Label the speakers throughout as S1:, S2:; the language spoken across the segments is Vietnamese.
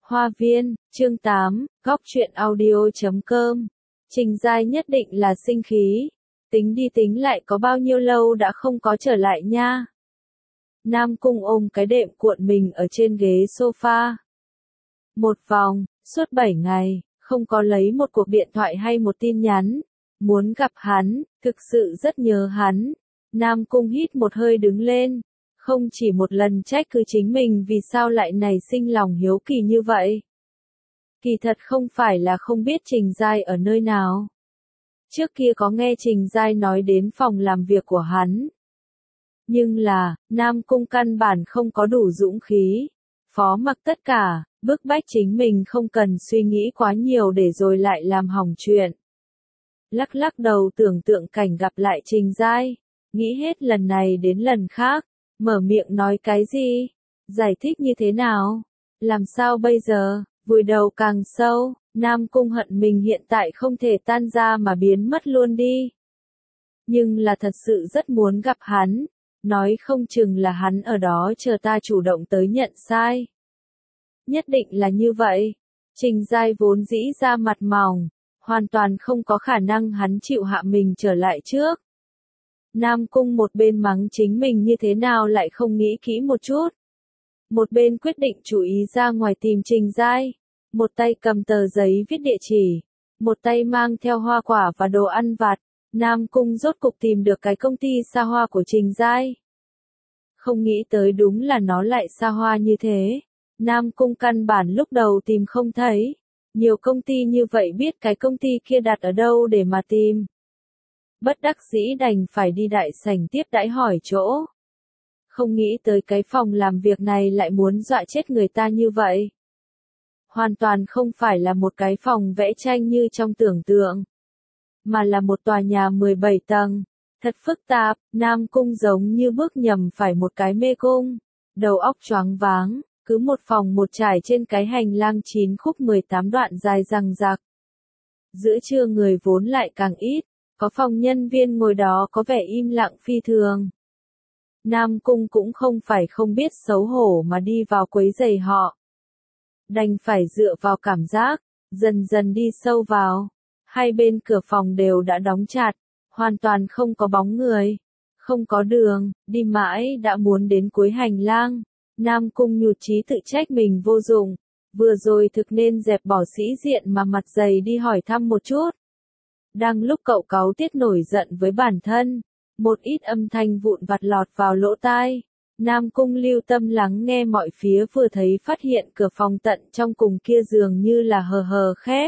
S1: Hoa viên, chương 8, góc truyện audio.com. Trình Giai nhất định là sinh khí. Tính đi tính lại có bao nhiêu lâu đã không có trở lại nha. Nam Cung ôm cái đệm cuộn mình ở trên ghế sofa. Một vòng, suốt 7 ngày, không có lấy một cuộc điện thoại hay một tin nhắn. Muốn gặp hắn, thực sự rất nhớ hắn. Nam Cung hít một hơi đứng lên. Không chỉ một lần trách cứ chính mình vì sao lại nảy sinh lòng hiếu kỳ như vậy. Kỳ thật không phải là không biết Trình Giai ở nơi nào. Trước kia có nghe Trình Giai nói đến phòng làm việc của hắn. Nhưng là, Nam Cung căn bản không có đủ dũng khí. Phó mặc tất cả, bức bách chính mình không cần suy nghĩ quá nhiều để rồi lại làm hỏng chuyện. Lắc lắc đầu tưởng tượng cảnh gặp lại Trình Giai. Nghĩ hết lần này đến lần khác. Mở miệng nói cái gì? Giải thích như thế nào? Làm sao bây giờ? Vùi đầu càng sâu, Nam Cung hận mình hiện tại không thể tan ra mà biến mất luôn đi. Nhưng là thật sự rất muốn gặp hắn. Nói không chừng là hắn ở đó chờ ta chủ động tới nhận sai. Nhất định là như vậy. Trình Giai vốn dĩ ra mặt mỏng. Hoàn toàn không có khả năng hắn chịu hạ mình trở lại trước. Nam Cung một bên mắng chính mình như thế nào lại không nghĩ kỹ một chút. Một bên quyết định chú ý ra ngoài tìm Trình Giai. Một tay cầm tờ giấy viết địa chỉ. Một tay mang theo hoa quả và đồ ăn vặt. Nam Cung rốt cục tìm được cái công ty xa hoa của Trình Giai. Không nghĩ tới đúng là nó lại xa hoa như thế. Nam Cung căn bản lúc đầu tìm không thấy. Nhiều công ty như vậy biết cái công ty kia đặt ở đâu để mà tìm. Bất đắc dĩ đành phải đi đại sảnh tiếp đãi hỏi chỗ. Không nghĩ tới cái phòng làm việc này lại muốn dọa chết người ta như vậy. Hoàn toàn không phải là một cái phòng vẽ tranh như trong tưởng tượng. Mà là một tòa nhà 17 tầng. Thật phức tạp, Nam Cung giống như bước nhầm phải một cái mê cung. Đầu óc choáng váng, cứ một phòng một trải trên cái hành lang 9 khúc 18 đoạn dài rằng rạc. Giữa trưa người vốn lại càng ít. Có phòng nhân viên ngồi đó có vẻ im lặng phi thường. Nam Cung cũng không phải không biết xấu hổ mà đi vào quấy rầy họ. Đành phải dựa vào cảm giác, dần dần đi sâu vào. Hai bên cửa phòng đều đã đóng chặt, hoàn toàn không có bóng người. Không có đường, đi mãi đã muốn đến cuối hành lang. Nam Cung nhụt chí tự trách mình vô dụng. Vừa rồi thực nên dẹp bỏ sĩ diện mà mặt dày đi hỏi thăm một chút. Đang lúc cậu cáu tiết nổi giận với bản thân, một ít âm thanh vụn vặt lọt vào lỗ tai. Nam Cung lưu tâm lắng nghe mọi phía vừa thấy phát hiện cửa phòng tận trong cùng kia dường như là hờ hờ khép.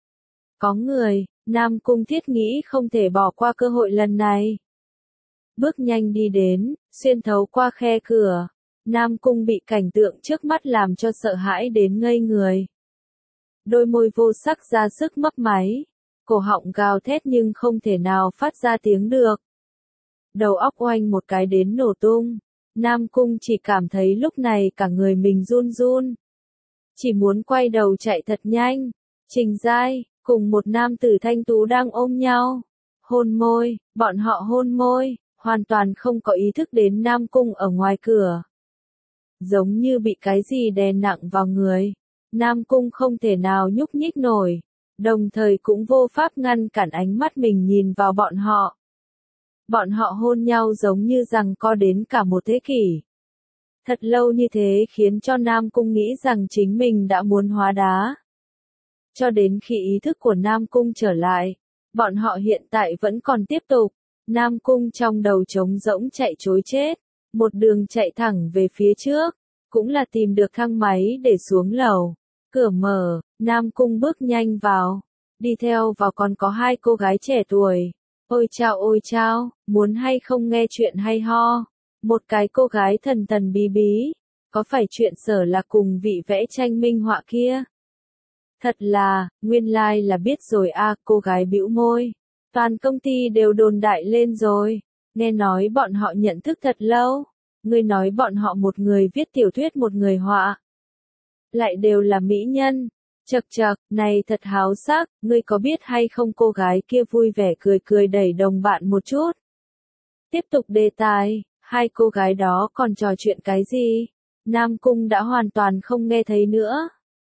S1: Có người, Nam Cung thiết nghĩ không thể bỏ qua cơ hội lần này. Bước nhanh đi đến, xuyên thấu qua khe cửa. Nam Cung bị cảnh tượng trước mắt làm cho sợ hãi đến ngây người. Đôi môi vô sắc ra sức mấp máy. Cổ họng gào thét nhưng không thể nào phát ra tiếng được. Đầu óc oanh một cái đến nổ tung. Nam Cung chỉ cảm thấy lúc này cả người mình run run. Chỉ muốn quay đầu chạy thật nhanh. Trình Giai, cùng một nam tử thanh tú đang ôm nhau. Hôn môi, bọn họ hôn môi, hoàn toàn không có ý thức đến Nam Cung ở ngoài cửa. Giống như bị cái gì đè nặng vào người. Nam Cung không thể nào nhúc nhích nổi. Đồng thời cũng vô pháp ngăn cản ánh mắt mình nhìn vào bọn họ. Bọn họ hôn nhau giống như rằng co đến cả một thế kỷ. Thật lâu như thế khiến cho Nam Cung nghĩ rằng chính mình đã muốn hóa đá. Cho đến khi ý thức của Nam Cung trở lại, bọn họ hiện tại vẫn còn tiếp tục. Nam Cung trong đầu trống rỗng chạy trối chết, một đường chạy thẳng về phía trước, cũng là tìm được thang máy để xuống lầu. Cửa mở, Nam Cung bước nhanh vào. Đi theo vào còn có hai cô gái trẻ tuổi. Ôi chao, muốn hay không nghe chuyện hay ho. Một cái cô gái thần thần bí bí. Có phải chuyện Sở là cùng vị vẽ tranh minh họa kia? Thật là, nguyên lai là biết rồi à, cô gái bĩu môi. Toàn công ty đều đồn đại lên rồi. Nghe nói bọn họ nhận thức thật lâu. Ngươi nói bọn họ một người viết tiểu thuyết một người họa. Lại đều là mỹ nhân. Chậc chậc, này thật háo sắc, ngươi có biết hay không cô gái kia vui vẻ cười cười đẩy đồng bạn một chút. Tiếp tục đề tài, hai cô gái đó còn trò chuyện cái gì? Nam Cung đã hoàn toàn không nghe thấy nữa.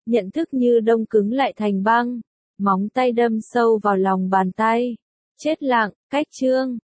S1: nhận thức như đông cứng lại thành băng, móng tay đâm sâu vào lòng bàn tay. Chết lặng, cách chương.